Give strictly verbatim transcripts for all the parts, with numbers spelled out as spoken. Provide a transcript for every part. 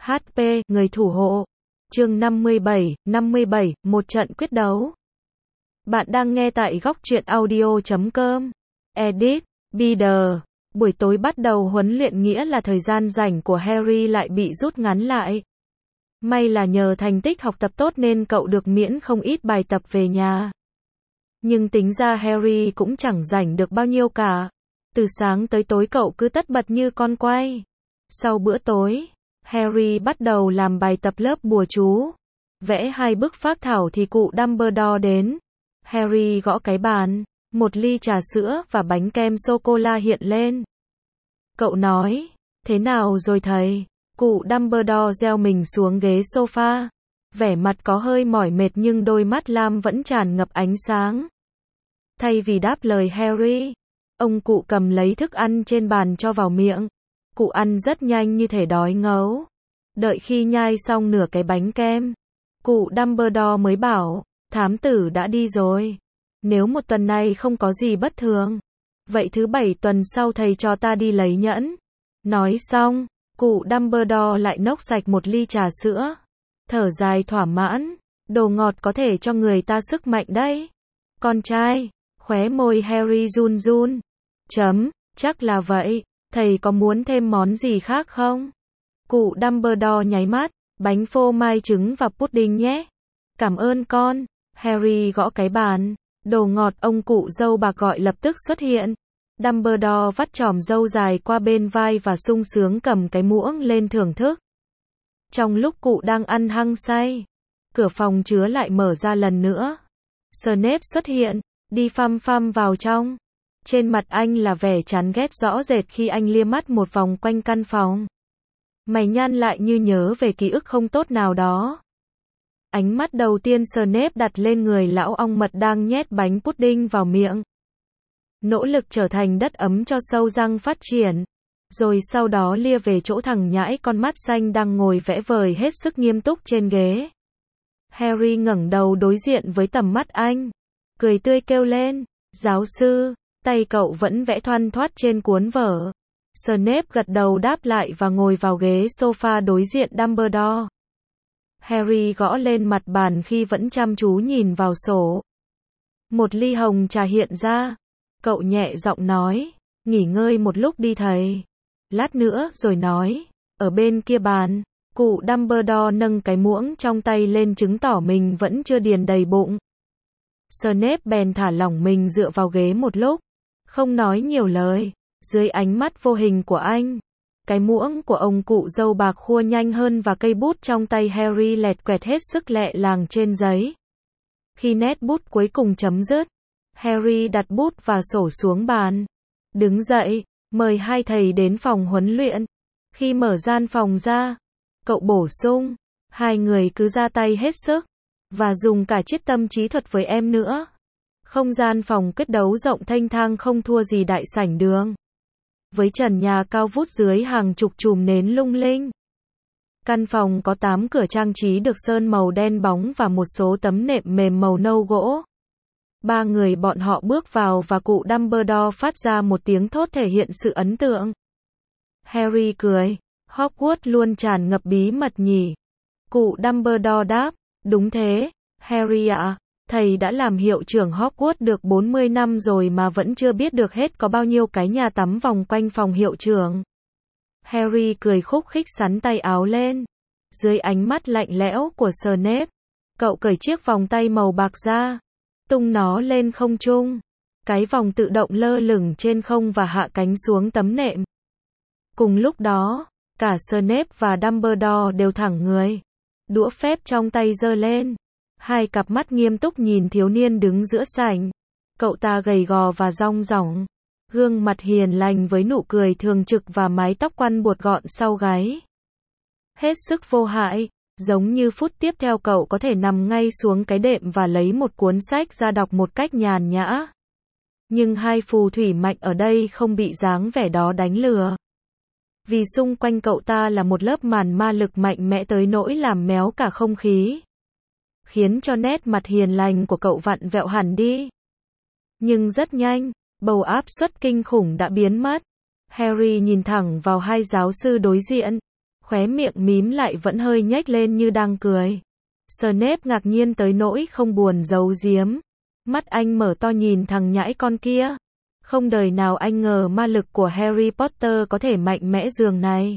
hát pê, người thủ hộ. Chương năm mươi bảy, năm mươi bảy, một trận quyết đấu. Bạn đang nghe tại góc truyện audio chấm com. Edit, Bider. Buổi tối bắt đầu huấn luyện nghĩa là thời gian rảnh của Harry lại bị rút ngắn lại. May là nhờ thành tích học tập tốt nên cậu được miễn không ít bài tập về nhà. Nhưng tính ra Harry cũng chẳng rảnh được bao nhiêu cả. Từ sáng tới tối cậu cứ tất bật như con quay. Sau bữa tối, Harry bắt đầu làm bài tập lớp bùa chú. Vẽ hai bức phác thảo thì cụ Dumbledore đến. Harry gõ cái bàn, một ly trà sữa và bánh kem sô-cô-la hiện lên. Cậu nói, thế nào rồi thầy? Cụ Dumbledore gieo mình xuống ghế sofa. Vẻ mặt có hơi mỏi mệt nhưng đôi mắt lam vẫn tràn ngập ánh sáng. Thay vì đáp lời Harry, ông cụ cầm lấy thức ăn trên bàn cho vào miệng. Cụ ăn rất nhanh như thể đói ngấu. Đợi khi nhai xong nửa cái bánh kem, cụ Dumbledore mới bảo, thám tử đã đi rồi. Nếu một tuần này không có gì bất thường, vậy thứ bảy tuần sau thầy cho ta đi lấy nhẫn. Nói xong, cụ Dumbledore lại nốc sạch một ly trà sữa. Thở dài thỏa mãn, đồ ngọt có thể cho người ta sức mạnh đấy. Con trai, khóe môi Harry run run. Chấm, chắc là vậy. Thầy có muốn thêm món gì khác không? Cụ Dumbledore nháy mắt, bánh phô mai trứng và pudding nhé. Cảm ơn con. Harry gõ cái bàn. Đồ ngọt ông cụ dâu bạc gọi lập tức xuất hiện. Dumbledore vắt chòm râu dài qua bên vai và sung sướng cầm cái muỗng lên thưởng thức. Trong lúc cụ đang ăn hăng say, cửa phòng chứa lại mở ra lần nữa. Snape xuất hiện, đi phăm phăm vào trong. Trên mặt anh là vẻ chán ghét rõ rệt khi anh lia mắt một vòng quanh căn phòng. Mày nhăn lại như nhớ về ký ức không tốt nào đó. Ánh mắt đầu tiên Snape đặt lên người lão ong mật đang nhét bánh pudding vào miệng. Nỗ lực trở thành đất ấm cho sâu răng phát triển. Rồi sau đó lia về chỗ thằng nhãi con mắt xanh đang ngồi vẽ vời hết sức nghiêm túc trên ghế. Harry ngẩng đầu đối diện với tầm mắt anh. Cười tươi kêu lên, giáo sư. Tay cậu vẫn vẽ thoăn thoắt trên cuốn vở. Snape gật đầu đáp lại và ngồi vào ghế sofa đối diện Dumbledore. Harry gõ lên mặt bàn khi vẫn chăm chú nhìn vào sổ. Một ly hồng trà hiện ra. Cậu nhẹ giọng nói, nghỉ ngơi một lúc đi thầy. Lát nữa rồi nói. Ở bên kia bàn, cụ Dumbledore nâng cái muỗng trong tay lên chứng tỏ mình vẫn chưa điền đầy bụng. Snape bèn thả lỏng mình dựa vào ghế một lúc. Không nói nhiều lời, dưới ánh mắt vô hình của anh. Cái muỗng của ông cụ dâu bạc khua nhanh hơn và cây bút trong tay Harry lẹt quẹt hết sức lẹ làng trên giấy. Khi nét bút cuối cùng chấm dứt, Harry đặt bút và sổ xuống bàn. Đứng dậy, mời hai thầy đến phòng huấn luyện. Khi mở gian phòng ra, cậu bổ sung, hai người cứ ra tay hết sức, và dùng cả chiếc tâm trí thuật với em nữa. Không gian phòng quyết đấu rộng thênh thang không thua gì đại sảnh đường. Với trần nhà cao vút dưới hàng chục chùm nến lung linh. Căn phòng có tám cửa trang trí được sơn màu đen bóng và một số tấm nệm mềm màu nâu gỗ. Ba người bọn họ bước vào và cụ Dumbledore phát ra một tiếng thốt thể hiện sự ấn tượng. Harry cười, Hogwarts luôn tràn ngập bí mật nhỉ. Cụ Dumbledore đáp, đúng thế, Harry ạ. Thầy đã làm hiệu trưởng Hogwarts được bốn mươi năm rồi mà vẫn chưa biết được hết có bao nhiêu cái nhà tắm vòng quanh phòng hiệu trưởng. Harry cười khúc khích xắn tay áo lên. Dưới ánh mắt lạnh lẽo của Snape, cậu cởi chiếc vòng tay màu bạc ra, tung nó lên không trung. Cái vòng tự động lơ lửng trên không và hạ cánh xuống tấm nệm. Cùng lúc đó, cả Snape và Dumbledore đều thẳng người. Đũa phép trong tay giơ lên. Hai cặp mắt nghiêm túc nhìn thiếu niên đứng giữa sảnh. Cậu ta gầy gò và rong rỏng. Gương mặt hiền lành với nụ cười thường trực và mái tóc quăn buộc gọn sau gáy. Hết sức vô hại, giống như phút tiếp theo cậu có thể nằm ngay xuống cái đệm và lấy một cuốn sách ra đọc một cách nhàn nhã. Nhưng hai phù thủy mạnh ở đây không bị dáng vẻ đó đánh lừa. Vì xung quanh cậu ta là một lớp màn ma lực mạnh mẽ tới nỗi làm méo cả không khí. Khiến cho nét mặt hiền lành của cậu vặn vẹo hẳn đi. Nhưng rất nhanh, bầu áp suất kinh khủng đã biến mất. Harry nhìn thẳng vào hai giáo sư đối diện. khóe miệng mím lại vẫn hơi nhếch lên như đang cười. Snape ngạc nhiên tới nỗi không buồn giấu giếm. Mắt anh mở to nhìn thằng nhãi con kia. Không đời nào anh ngờ ma lực của Harry Potter có thể mạnh mẽ dường này.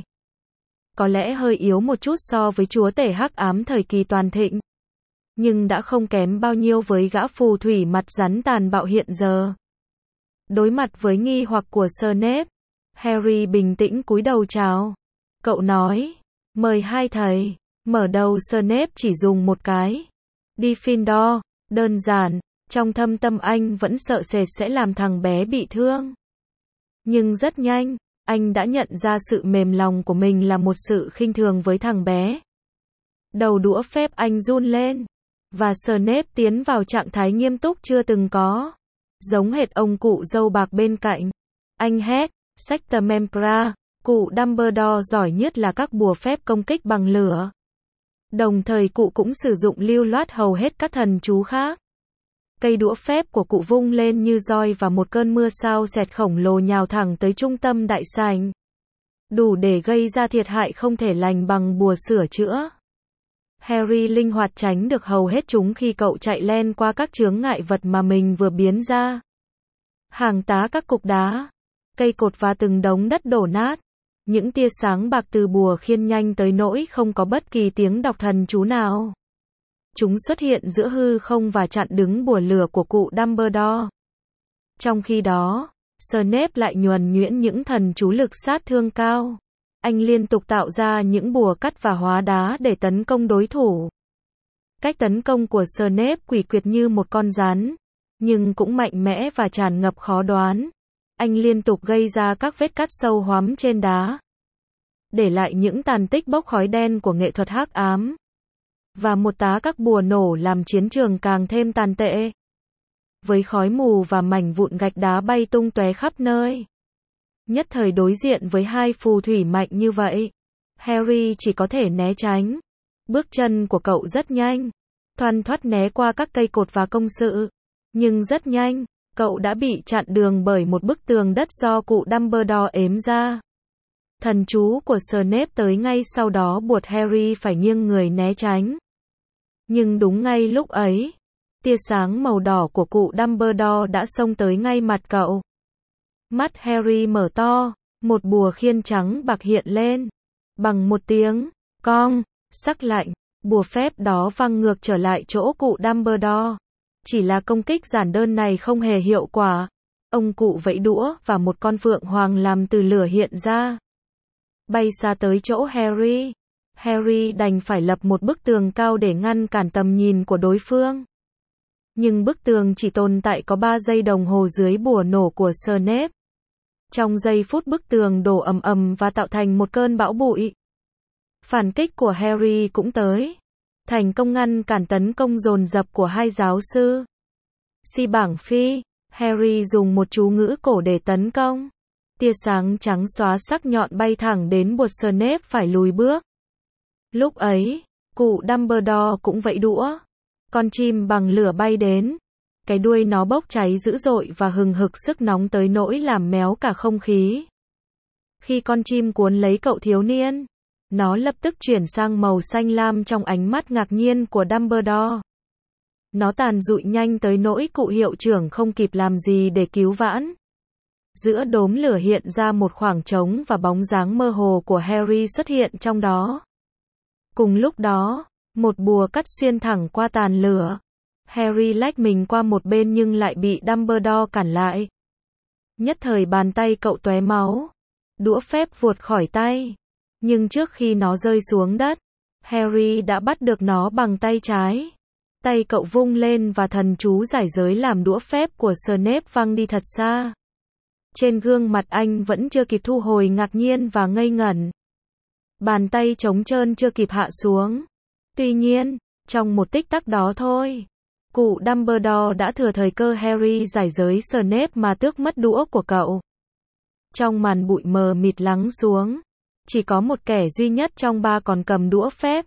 Có lẽ hơi yếu một chút so với chúa tể hắc ám thời kỳ toàn thịnh. Nhưng đã không kém bao nhiêu với gã phù thủy mặt rắn tàn bạo hiện giờ. Đối mặt với nghi hoặc của Snape, Harry bình tĩnh cúi đầu chào. Cậu nói, mời hai thầy. Mở đầu Snape chỉ dùng một cái. Gryffindor, đơn giản, trong thâm tâm anh vẫn sợ sệt sẽ làm thằng bé bị thương. Nhưng rất nhanh, anh đã nhận ra sự mềm lòng của mình là một sự khinh thường với thằng bé. Đầu đũa phép anh run lên, và Snape tiến vào trạng thái nghiêm túc chưa từng có. Giống hệt ông cụ râu bạc bên cạnh. Anh hét, Sectum Sempra, cụ Dumbledore giỏi nhất là các bùa phép công kích bằng lửa. Đồng thời cụ cũng sử dụng lưu loát hầu hết các thần chú khác. Cây đũa phép của cụ vung lên như roi và một cơn mưa sao sẹt khổng lồ nhào thẳng tới trung tâm đại sảnh. Đủ để gây ra thiệt hại không thể lành bằng bùa sửa chữa. Harry linh hoạt tránh được hầu hết chúng khi cậu chạy len qua các chướng ngại vật mà mình vừa biến ra. Hàng tá các cục đá, cây cột và từng đống đất đổ nát. Những tia sáng bạc từ bùa khiên nhanh tới nỗi không có bất kỳ tiếng đọc thần chú nào. Chúng xuất hiện giữa hư không và chặn đứng bùa lửa của cụ Dumbledore. Trong khi đó, Snape lại nhuần nhuyễn những thần chú lực sát thương cao. Anh liên tục tạo ra những bùa cắt và hóa đá để tấn công đối thủ. Cách tấn công của Snape quỷ quyệt như một con rắn, nhưng cũng mạnh mẽ và tràn ngập khó đoán. Anh liên tục gây ra các vết cắt sâu hoắm trên đá, để lại những tàn tích bốc khói đen của nghệ thuật hắc ám. Và một tá các bùa nổ làm chiến trường càng thêm tàn tệ. Với khói mù và mảnh vụn gạch đá bay tung tóe khắp nơi. Nhất thời đối diện với hai phù thủy mạnh như vậy, Harry chỉ có thể né tránh. Bước chân của cậu rất nhanh, thoăn thoắt né qua các cây cột và công sự. Nhưng rất nhanh, cậu đã bị chặn đường bởi một bức tường đất do cụ Dumbledore ếm ra. Thần chú của Snape tới ngay sau đó buộc Harry phải nghiêng người né tránh. Nhưng đúng ngay lúc ấy, tia sáng màu đỏ của cụ Dumbledore đã xông tới ngay mặt cậu. Mắt Harry mở to, một bùa khiên trắng bạc hiện lên. Bằng một tiếng, cong, sắc lạnh, bùa phép đó văng ngược trở lại chỗ cụ Dumbledore. Chỉ là công kích giản đơn này không hề hiệu quả. Ông cụ vẫy đũa và một con phượng hoàng làm từ lửa hiện ra. Bay xa tới chỗ Harry. Harry đành phải lập một bức tường cao để ngăn cản tầm nhìn của đối phương. Nhưng bức tường chỉ tồn tại có ba giây đồng hồ dưới bùa nổ của Snape. Trong giây phút bức tường đổ ầm ầm và tạo thành một cơn bão bụi. Phản kích của Harry cũng tới. Thành công ngăn cản tấn công dồn dập của hai giáo sư. Si bảng phi, Harry dùng một chú ngữ cổ để tấn công. Tia sáng trắng xóa sắc nhọn bay thẳng đến buộc Snape phải lùi bước. Lúc ấy, cụ Dumbledore cũng vẫy đũa. Con chim bằng lửa bay đến. Cái đuôi nó bốc cháy dữ dội và hừng hực sức nóng tới nỗi làm méo cả không khí. Khi con chim cuốn lấy cậu thiếu niên, nó lập tức chuyển sang màu xanh lam trong ánh mắt ngạc nhiên của Dumbledore. Nó tàn rụi nhanh tới nỗi cụ hiệu trưởng không kịp làm gì để cứu vãn. Giữa đốm lửa hiện ra một khoảng trống và bóng dáng mơ hồ của Harry xuất hiện trong đó. Cùng lúc đó, một bùa cắt xuyên thẳng qua tàn lửa. Harry lách mình qua một bên nhưng lại bị Dumbledore cản lại. Nhất thời bàn tay cậu tóe máu. Đũa phép vuột khỏi tay. Nhưng trước khi nó rơi xuống đất, Harry đã bắt được nó bằng tay trái. Tay cậu vung lên và thần chú giải giới làm đũa phép của Snape văng đi thật xa. Trên gương mặt anh vẫn chưa kịp thu hồi ngạc nhiên và ngây ngẩn. Bàn tay trống trơn chưa kịp hạ xuống. Tuy nhiên, trong một tích tắc đó thôi, cụ Dumbledore đã thừa thời cơ Harry giải giới Snape mà tước mất đũa của cậu. Trong màn bụi mờ mịt lắng xuống, chỉ có một kẻ duy nhất trong ba còn cầm đũa phép.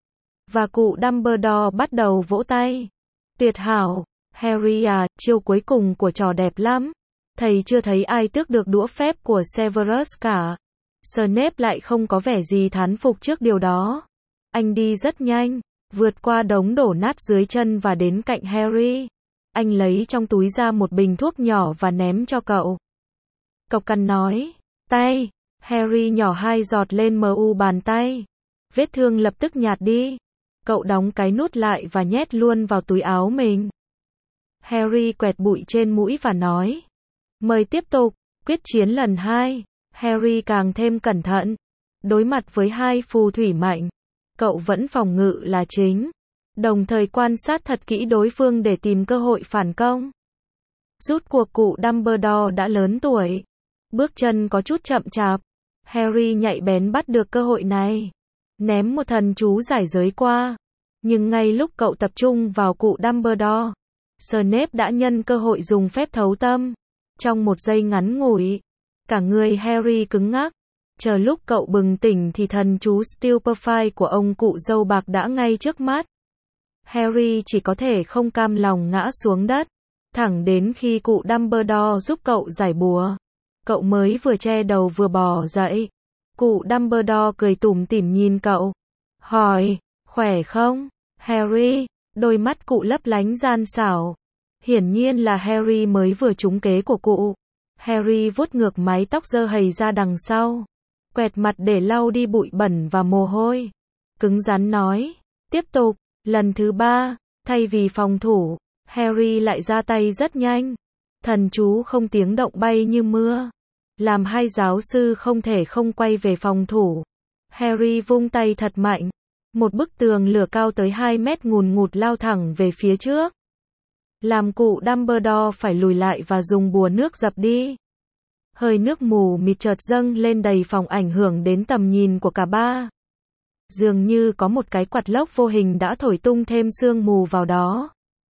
Và cụ Dumbledore bắt đầu vỗ tay. Tuyệt hảo, Harry à, chiêu cuối cùng của trò đẹp lắm. Thầy chưa thấy ai tước được đũa phép của Severus cả. Snape lại không có vẻ gì thán phục trước điều đó. Anh đi rất nhanh, vượt qua đống đổ nát dưới chân và đến cạnh Harry. Anh lấy trong túi ra một bình thuốc nhỏ và ném cho cậu. Cậu cần nói, tay. Harry nhỏ hai giọt lên mu bàn tay. Vết thương lập tức nhạt đi. Cậu đóng cái nút lại và nhét luôn vào túi áo mình. Harry quẹt bụi trên mũi và nói, mời tiếp tục. Quyết chiến lần hai. Harry càng thêm cẩn thận. Đối mặt với hai phù thủy mạnh, cậu vẫn phòng ngự là chính, đồng thời quan sát thật kỹ đối phương để tìm cơ hội phản công. Rút cuộc cụ Dumbledore đã lớn tuổi, bước chân có chút chậm chạp. Harry nhạy bén bắt được cơ hội này, ném một thần chú giải giới qua. Nhưng ngay lúc cậu tập trung vào cụ Dumbledore, Snape đã nhân cơ hội dùng phép thấu tâm. Trong một giây ngắn ngủi, cả người Harry cứng ngắc. Chờ lúc cậu bừng tỉnh thì thần chú Stupefy của ông cụ dâu bạc đã ngay trước mắt. Harry chỉ có thể không cam lòng ngã xuống đất, thẳng đến khi cụ Dumbledore giúp cậu giải bùa. Cậu mới vừa che đầu vừa bò dậy. Cụ Dumbledore cười tủm tỉm nhìn cậu, hỏi, khỏe không, Harry? Đôi mắt cụ lấp lánh gian xảo. Hiển nhiên là Harry mới vừa trúng kế của cụ. Harry vuốt ngược mái tóc rơ hầy ra đằng sau, quẹt mặt để lau đi bụi bẩn và mồ hôi. Cứng rắn nói, tiếp tục. Lần thứ ba, thay vì phòng thủ, Harry lại ra tay rất nhanh. Thần chú không tiếng động bay như mưa, làm hai giáo sư không thể không quay về phòng thủ. Harry vung tay thật mạnh. Một bức tường lửa cao tới hai mét ngùn ngụt lao thẳng về phía trước, làm cụ Dumbledore phải lùi lại và dùng bùa nước dập đi. Hơi nước mù mịt chợt dâng lên đầy phòng ảnh hưởng đến tầm nhìn của cả ba. Dường như có một cái quạt lốc vô hình đã thổi tung thêm sương mù vào đó.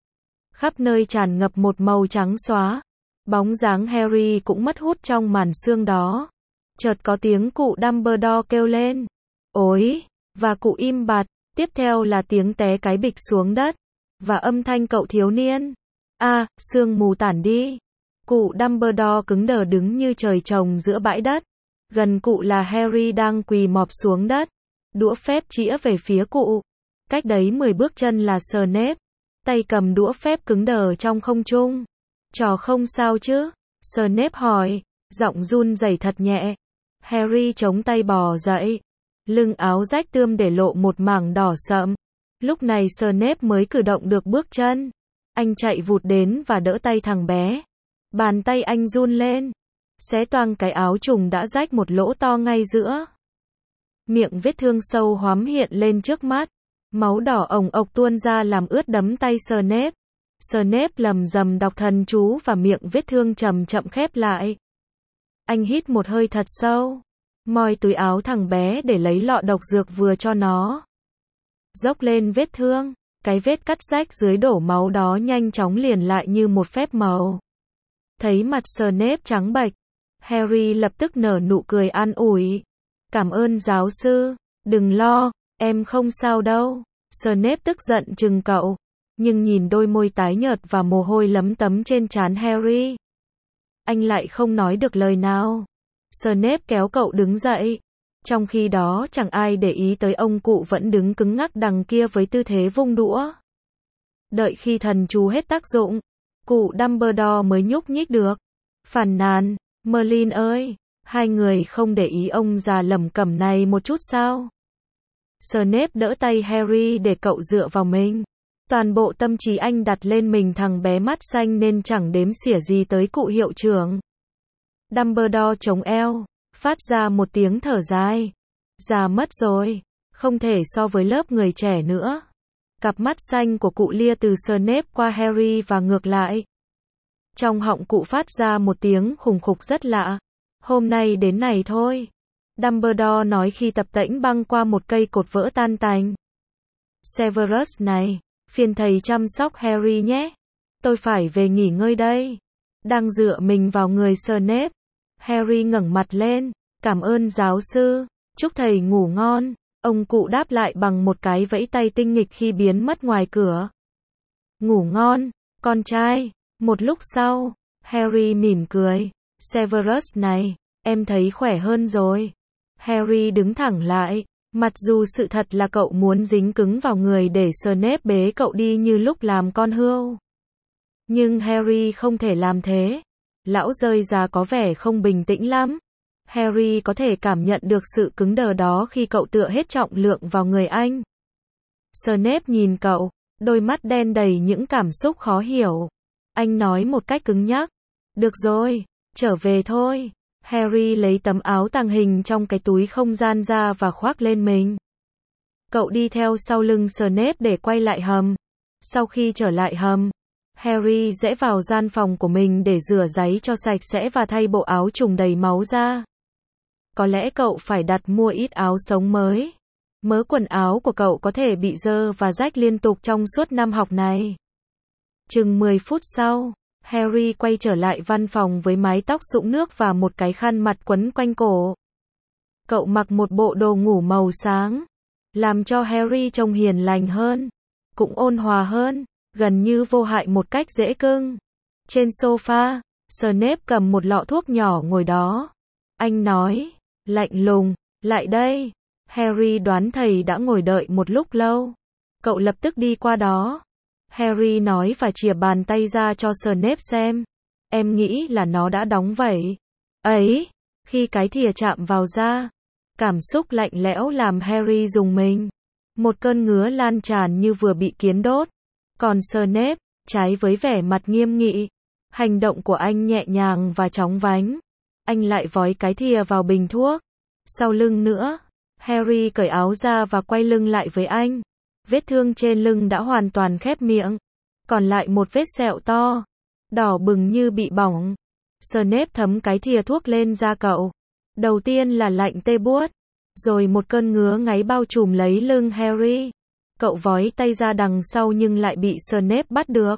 Khắp nơi tràn ngập một màu trắng xóa. Bóng dáng Harry cũng mất hút trong màn sương đó. Chợt có tiếng cụ Dumbledore kêu lên, ối, và cụ im bặt. Tiếp theo là tiếng té cái bịch xuống đất, và âm thanh cậu thiếu niên. A, à, sương mù tản đi. Cụ Dumbledore cứng đờ đứng như trời trồng giữa bãi đất. Gần cụ là Harry đang quỳ mọp xuống đất, đũa phép chĩa về phía cụ. Cách đấy mười bước chân là Snape, tay cầm đũa phép cứng đờ trong không trung. Trò không sao chứ? Snape hỏi, giọng run rẩy thật nhẹ. Harry chống tay bò dậy, lưng áo rách tươm để lộ một mảng đỏ sậm. Lúc này Snape mới cử động được bước chân. Anh chạy vụt đến và đỡ tay thằng bé. Bàn tay anh run lên, xé toang cái áo trùng đã rách một lỗ to ngay giữa. Miệng vết thương sâu hoắm hiện lên trước mắt. Máu đỏ ồng ộc tuôn ra làm ướt đấm tay Snape. Snape lầm rầm đọc thần chú và miệng vết thương chậm chậm khép lại. Anh hít một hơi thật sâu, moi túi áo thằng bé để lấy lọ độc dược vừa cho nó. Dốc lên vết thương, cái vết cắt rách dưới đổ máu đó nhanh chóng liền lại như một phép màu. Thấy mặt Snape trắng bệch, Harry lập tức nở nụ cười an ủi. Cảm ơn giáo sư, đừng lo, em không sao đâu. Snape tức giận trừng cậu, nhưng nhìn đôi môi tái nhợt và mồ hôi lấm tấm trên trán Harry, anh lại không nói được lời nào. Snape kéo cậu đứng dậy. Trong khi đó chẳng ai để ý tới ông cụ vẫn đứng cứng ngắc đằng kia với tư thế vung đũa. Đợi khi thần chú hết tác dụng, cụ Dumbledore mới nhúc nhích được. Phàn nàn, Merlin ơi, hai người không để ý ông già lẩm cẩm này một chút sao? Snape đỡ tay Harry để cậu dựa vào mình. Toàn bộ tâm trí anh đặt lên mình thằng bé mắt xanh nên chẳng đếm xỉa gì tới cụ hiệu trưởng. Dumbledore chống eo, phát ra một tiếng thở dài. Già mất rồi, không thể so với lớp người trẻ nữa. Cặp mắt xanh của cụ lia từ Snape qua Harry và ngược lại. Trong họng cụ phát ra một tiếng khủng khục rất lạ. Hôm nay đến này thôi, Dumbledore nói khi tập tễnh băng qua một cây cột vỡ tan tành. Severus này, phiền thầy chăm sóc Harry nhé. Tôi phải về nghỉ ngơi đây. Đang dựa mình vào người Snape, Harry ngẩng mặt lên. Cảm ơn giáo sư, chúc thầy ngủ ngon. Ông cụ đáp lại bằng một cái vẫy tay tinh nghịch khi biến mất ngoài cửa. Ngủ ngon, con trai. Một lúc sau, Harry mỉm cười. Severus này, em thấy khỏe hơn rồi. Harry đứng thẳng lại. Mặc dù sự thật là cậu muốn dính cứng vào người để Snape bế cậu đi như lúc làm con hươu. Nhưng Harry không thể làm thế. Lão rơi già có vẻ không bình tĩnh lắm. Harry có thể cảm nhận được sự cứng đờ đó khi cậu tựa hết trọng lượng vào người anh. Snape nhìn cậu, đôi mắt đen đầy những cảm xúc khó hiểu. Anh nói một cách cứng nhắc. Được rồi, trở về thôi. Harry lấy tấm áo tàng hình trong cái túi không gian ra và khoác lên mình. Cậu đi theo sau lưng Snape để quay lại hầm. Sau khi trở lại hầm, Harry rẽ vào gian phòng của mình để rửa ráy cho sạch sẽ và thay bộ áo trùng đầy máu ra. Có lẽ cậu phải đặt mua ít áo sống mới. Mớ quần áo của cậu có thể bị dơ và rách liên tục trong suốt năm học này. Chừng mười phút sau, Harry quay trở lại văn phòng với mái tóc rụng nước và một cái khăn mặt quấn quanh cổ. Cậu mặc một bộ đồ ngủ màu sáng, làm cho Harry trông hiền lành hơn, cũng ôn hòa hơn, gần như vô hại một cách dễ cưng. Trên sofa, Snape cầm một lọ thuốc nhỏ ngồi đó. Anh nói, lạnh lùng, lại đây. Harry đoán thầy đã ngồi đợi một lúc lâu. Cậu lập tức đi qua đó. Harry nói và chìa bàn tay ra cho Snape xem. Em nghĩ là nó đã đóng vậy. Ấy, khi cái thìa chạm vào da, cảm xúc lạnh lẽo làm Harry rùng mình. Một cơn ngứa lan tràn như vừa bị kiến đốt. Còn Snape, trái với vẻ mặt nghiêm nghị, hành động của anh nhẹ nhàng và chóng vánh. Anh lại vói cái thìa vào bình thuốc. Sau lưng nữa, Harry cởi áo ra và quay lưng lại với anh. Vết thương trên lưng đã hoàn toàn khép miệng. Còn lại một vết sẹo to, đỏ bừng như bị bỏng. Snape thấm cái thìa thuốc lên da cậu. Đầu tiên là lạnh tê buốt, rồi một cơn ngứa ngáy bao trùm lấy lưng Harry. Cậu vói tay ra đằng sau nhưng lại bị Snape bắt được.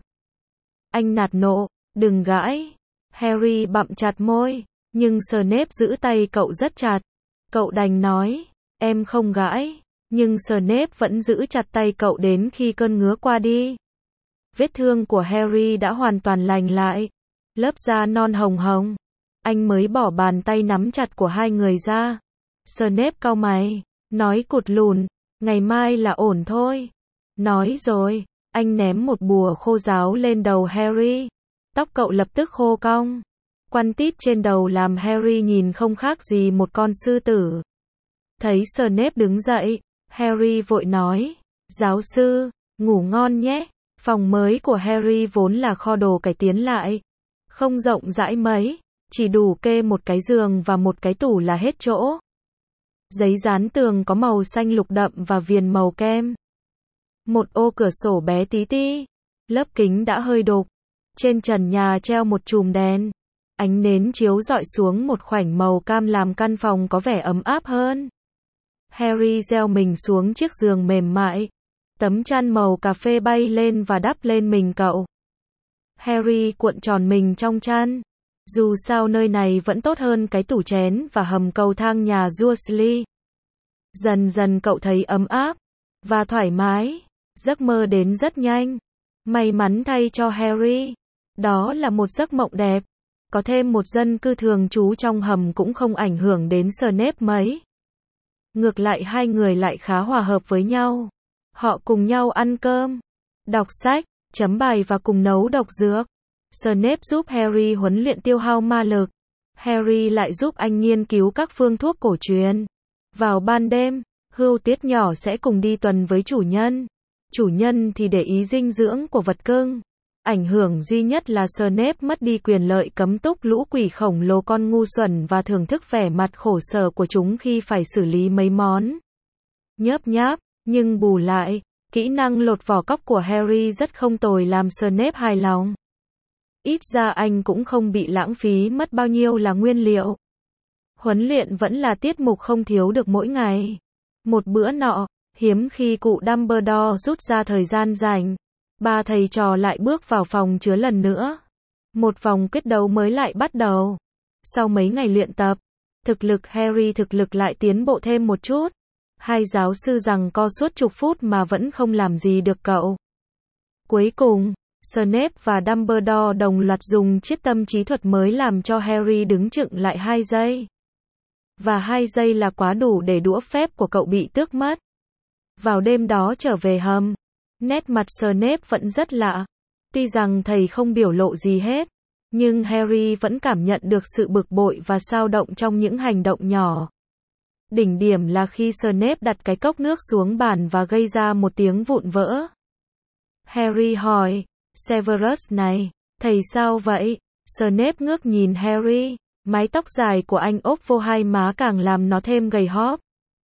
Anh nạt nộ, đừng gãi. Harry bặm chặt môi, nhưng Snape giữ tay cậu rất chặt. Cậu đành nói, em không gãi. Nhưng Snape vẫn giữ chặt tay cậu đến khi cơn ngứa qua đi. Vết thương của Harry đã hoàn toàn lành lại. Lớp da non hồng hồng. Anh mới bỏ bàn tay nắm chặt của hai người ra. Snape cau mày, nói cụt lùn, ngày mai là ổn thôi. Nói rồi, anh ném một bùa khô ráo lên đầu Harry. Tóc cậu lập tức khô cong. Quăn tít trên đầu làm Harry nhìn không khác gì một con sư tử. Thấy Snape đứng dậy, Harry vội nói, giáo sư, ngủ ngon nhé. Phòng mới của Harry vốn là kho đồ cải tiến lại. Không rộng rãi mấy, chỉ đủ kê một cái giường và một cái tủ là hết chỗ. Giấy dán tường có màu xanh lục đậm và viền màu kem. Một ô cửa sổ bé tí ti. Lớp kính đã hơi đục. Trên trần nhà treo một chùm đèn. Ánh nến chiếu rọi xuống một khoảnh màu cam làm căn phòng có vẻ ấm áp hơn. Harry gieo mình xuống chiếc giường mềm mại. Tấm chăn màu cà phê bay lên và đắp lên mình cậu. Harry cuộn tròn mình trong chăn. Dù sao nơi này vẫn tốt hơn cái tủ chén và hầm cầu thang nhà Dursley. Dần dần cậu thấy ấm áp và thoải mái. Giấc mơ đến rất nhanh. May mắn thay cho Harry, đó là một giấc mộng đẹp. Có thêm một dân cư thường trú trong hầm cũng không ảnh hưởng đến Snape mấy. Ngược lại hai người lại khá hòa hợp với nhau. Họ cùng nhau ăn cơm, đọc sách, chấm bài và cùng nấu độc dược. Snape giúp Harry huấn luyện tiêu hao ma lực. Harry lại giúp anh nghiên cứu các phương thuốc cổ truyền. Vào ban đêm, Hươu Tiết nhỏ sẽ cùng đi tuần với chủ nhân. Chủ nhân thì để ý dinh dưỡng của vật cưng. Ảnh hưởng duy nhất là Snape mất đi quyền lợi cấm túc lũ quỷ khổng lồ con ngu xuẩn và thưởng thức vẻ mặt khổ sở của chúng khi phải xử lý mấy món nhớp nháp. Nhưng bù lại, kỹ năng lột vỏ cóc của Harry rất không tồi làm Snape hài lòng. Ít ra anh cũng không bị lãng phí mất bao nhiêu là nguyên liệu. Huấn luyện vẫn là tiết mục không thiếu được mỗi ngày. Một bữa nọ, hiếm khi cụ Dumbledore rút ra thời gian rảnh, ba thầy trò lại bước vào phòng chứa lần nữa. Một vòng quyết đấu mới lại bắt đầu. Sau mấy ngày luyện tập, thực lực Harry thực lực lại tiến bộ thêm một chút. Hai giáo sư giằng co suốt chục phút mà vẫn không làm gì được cậu. Cuối cùng, Snape và Dumbledore đồng loạt dùng chiếc tâm trí thuật mới làm cho Harry đứng chựng lại hai giây. Và hai giây là quá đủ để đũa phép của cậu bị tước mất. Vào đêm đó trở về hầm, nét mặt Snape vẫn rất lạ. Tuy rằng thầy không biểu lộ gì hết, nhưng Harry vẫn cảm nhận được sự bực bội và xao động trong những hành động nhỏ. Đỉnh điểm là khi Snape đặt cái cốc nước xuống bàn và gây ra một tiếng vụn vỡ. Harry hỏi, Severus này, thầy sao vậy? Snape ngước nhìn Harry, mái tóc dài của anh ốp vô hai má càng làm nó thêm gầy hóp.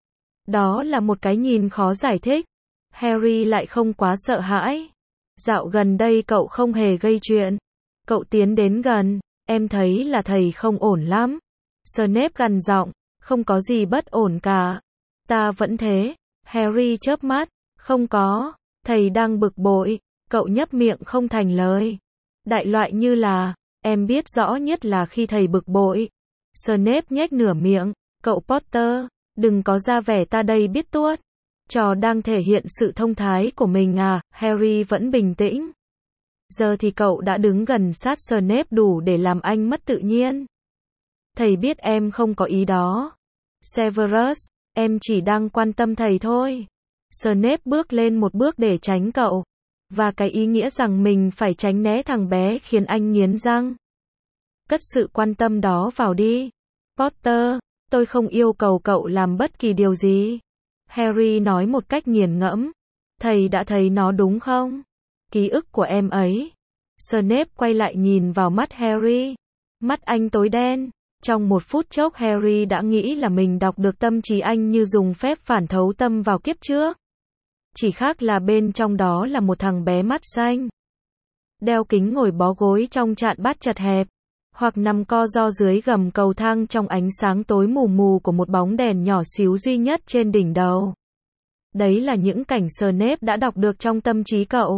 Đó là một cái nhìn khó giải thích. Harry lại không quá sợ hãi. Dạo gần đây cậu không hề gây chuyện. Cậu tiến đến gần, em thấy là thầy không ổn lắm. Snape gằn giọng, không có gì bất ổn cả. Ta vẫn thế. Harry chớp mắt, không có, thầy đang bực bội. Cậu nhấp miệng không thành lời. Đại loại như là, em biết rõ nhất là khi thầy bực bội. Snape nhếch nửa miệng, cậu Potter, đừng có ra vẻ ta đây biết tuốt. Trò đang thể hiện sự thông thái của mình à, Harry vẫn bình tĩnh. Giờ thì cậu đã đứng gần sát Snape đủ để làm anh mất tự nhiên. Thầy biết em không có ý đó. Severus, em chỉ đang quan tâm thầy thôi. Snape bước lên một bước để tránh cậu. Và cái ý nghĩa rằng mình phải tránh né thằng bé khiến anh nghiến răng. Cất sự quan tâm đó vào đi. Potter, tôi không yêu cầu cậu làm bất kỳ điều gì. Harry nói một cách nghiền ngẫm. Thầy đã thấy nó đúng không? Ký ức của em ấy. Snape quay lại nhìn vào mắt Harry. Mắt anh tối đen. Trong một phút chốc Harry đã nghĩ là mình đọc được tâm trí anh như dùng phép phản thấu tâm vào kiếp trước. Chỉ khác là bên trong đó là một thằng bé mắt xanh. Đeo kính ngồi bó gối trong trạn bát chật hẹp. Hoặc nằm co ro dưới gầm cầu thang trong ánh sáng tối mù mù của một bóng đèn nhỏ xíu duy nhất trên đỉnh đầu. Đấy là những cảnh Snape đã đọc được trong tâm trí cậu.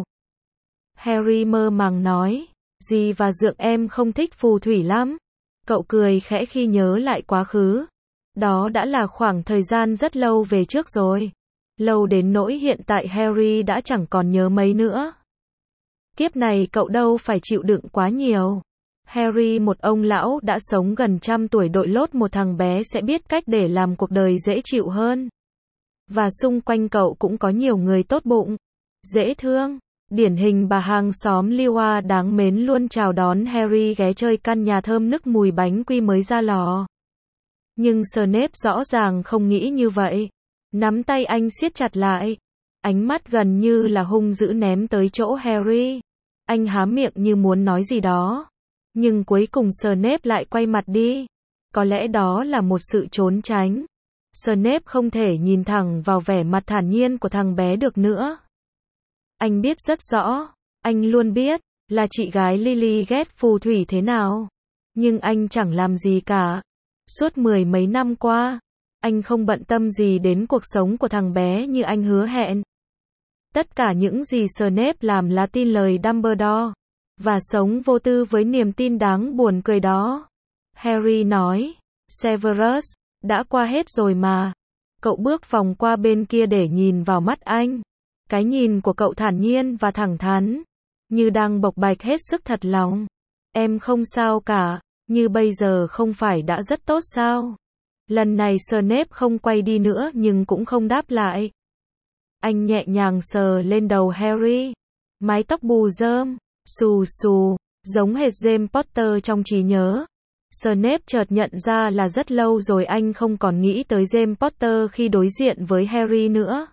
Harry mơ màng nói, dì và dượng em không thích phù thủy lắm. Cậu cười khẽ khi nhớ lại quá khứ. Đó đã là khoảng thời gian rất lâu về trước rồi. Lâu đến nỗi hiện tại Harry đã chẳng còn nhớ mấy nữa. Kiếp này cậu đâu phải chịu đựng quá nhiều. Harry, một ông lão đã sống gần trăm tuổi đội lốt một thằng bé sẽ biết cách để làm cuộc đời dễ chịu hơn. Và xung quanh cậu cũng có nhiều người tốt bụng, dễ thương. Điển hình bà hàng xóm Lua đáng mến luôn chào đón Harry ghé chơi căn nhà thơm nức mùi bánh quy mới ra lò. Nhưng Snape rõ ràng không nghĩ như vậy. Nắm tay anh siết chặt lại. Ánh mắt gần như là hung dữ ném tới chỗ Harry. Anh há miệng như muốn nói gì đó. Nhưng cuối cùng Snape lại quay mặt đi. Có lẽ đó là một sự trốn tránh. Snape không thể nhìn thẳng vào vẻ mặt thản nhiên của thằng bé được nữa. Anh biết rất rõ, anh luôn biết, là chị gái Lily ghét phù thủy thế nào. Nhưng anh chẳng làm gì cả. Suốt mười mấy năm qua, anh không bận tâm gì đến cuộc sống của thằng bé như anh hứa hẹn. Tất cả những gì Snape làm là tin lời Dumbledore. Và sống vô tư với niềm tin đáng buồn cười đó. Harry nói, Severus, đã qua hết rồi mà. Cậu bước vòng qua bên kia để nhìn vào mắt anh. Cái nhìn của cậu thản nhiên và thẳng thắn. Như đang bộc bạch hết sức thật lòng. Em không sao cả. Như bây giờ không phải đã rất tốt sao? Lần này Snape không quay đi nữa nhưng cũng không đáp lại. Anh nhẹ nhàng sờ lên đầu Harry. Mái tóc bù rơm, xù xù, giống hệt James Potter trong trí nhớ. Snape chợt nhận ra là rất lâu rồi anh không còn nghĩ tới James Potter khi đối diện với Harry nữa.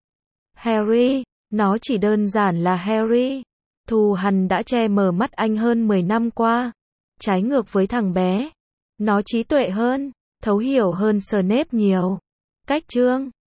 Harry, nó chỉ đơn giản là Harry. Thù hằn đã che mờ mắt anh hơn mười năm qua. Trái ngược với thằng bé. Nó trí tuệ hơn, thấu hiểu hơn Snape nhiều. Cách chương